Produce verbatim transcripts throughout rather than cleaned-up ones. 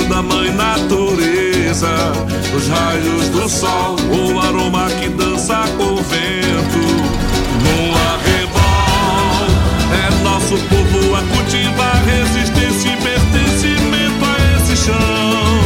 da mãe natureza, os raios do sol, o aroma que dança com o vento. No arrebol é nosso povo a cultivar resistência e pertencimento a esse chão.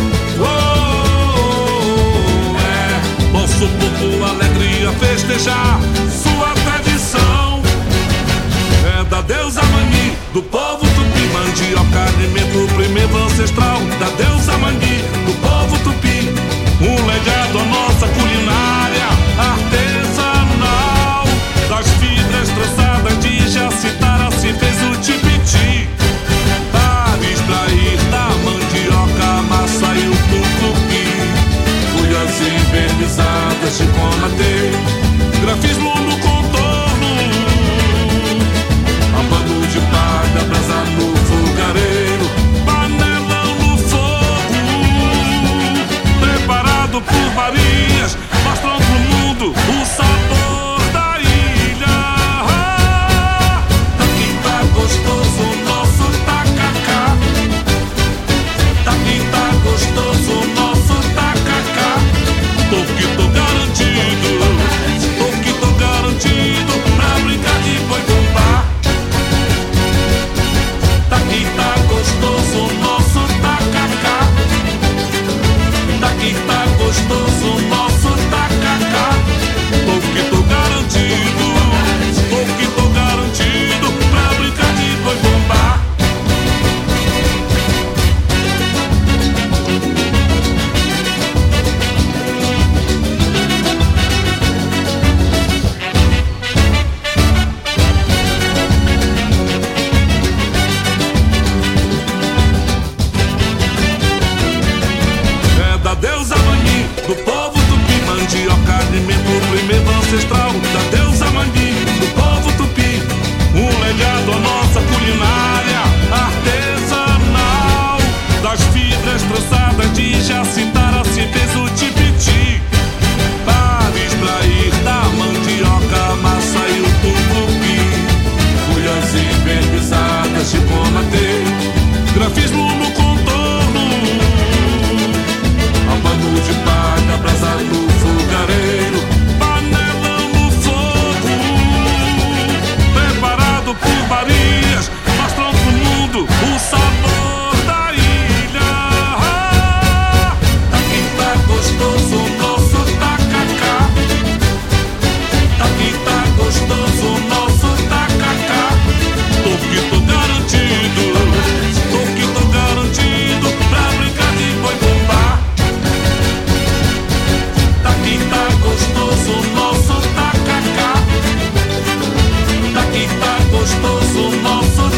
Oh, é nosso povo alegria festejar sua tradição. É da deusa Mani, do povo tupi, mandioca, alimento primeiro ancestral. Da deusa Mani, do povo tupi, um legado à nossa culinária artesanal. Das fibras trançadas de Jacitara se fez o tipiti, para extrair da mandioca a massa e o tucupi. Folhas envernizadas de comatê, grafismo no contorno, abano de palha, brasa no fogareiro, panelão no fogo, preparado por Marias, mostram pro mundo o sabor da ilha. Daqui tá gostoso o nosso tacacá, daqui tá gostoso o nosso tacacá. Tô que tô garantido, tô que tô garantido pra brincar de boi bombar. Daqui tá gostoso o nosso tacacá, daqui tá gostoso o nosso tacacá. Tô que tô garantido, tô que tô garantido pra brincar de boi bombar. É da deusa Mani, do povo tupi, mandioca, alimento primeiro ancestral. Da deusa Mani, do povo tupi, um legado à nossa culinária artesanal. Das fibras trançadas de Jacitara se fez o tipiti, para extrair da mandioca a massa e o tucupi. Folhas envernizadas de comatê, grafismo no contorno, abano de palha, brasa no fogareiro, panelão no fogo, preparado por Marias, mostram pro mundo o sabor da ilha. Daqui tá gostoso o nosso tacacá, daqui tá gostoso o nosso tacacá. Tô que tô garantido, tô que tô garantido pra brincar de boi bombar. Daqui tá gostoso o nosso tacacá, daqui tá gostoso o nosso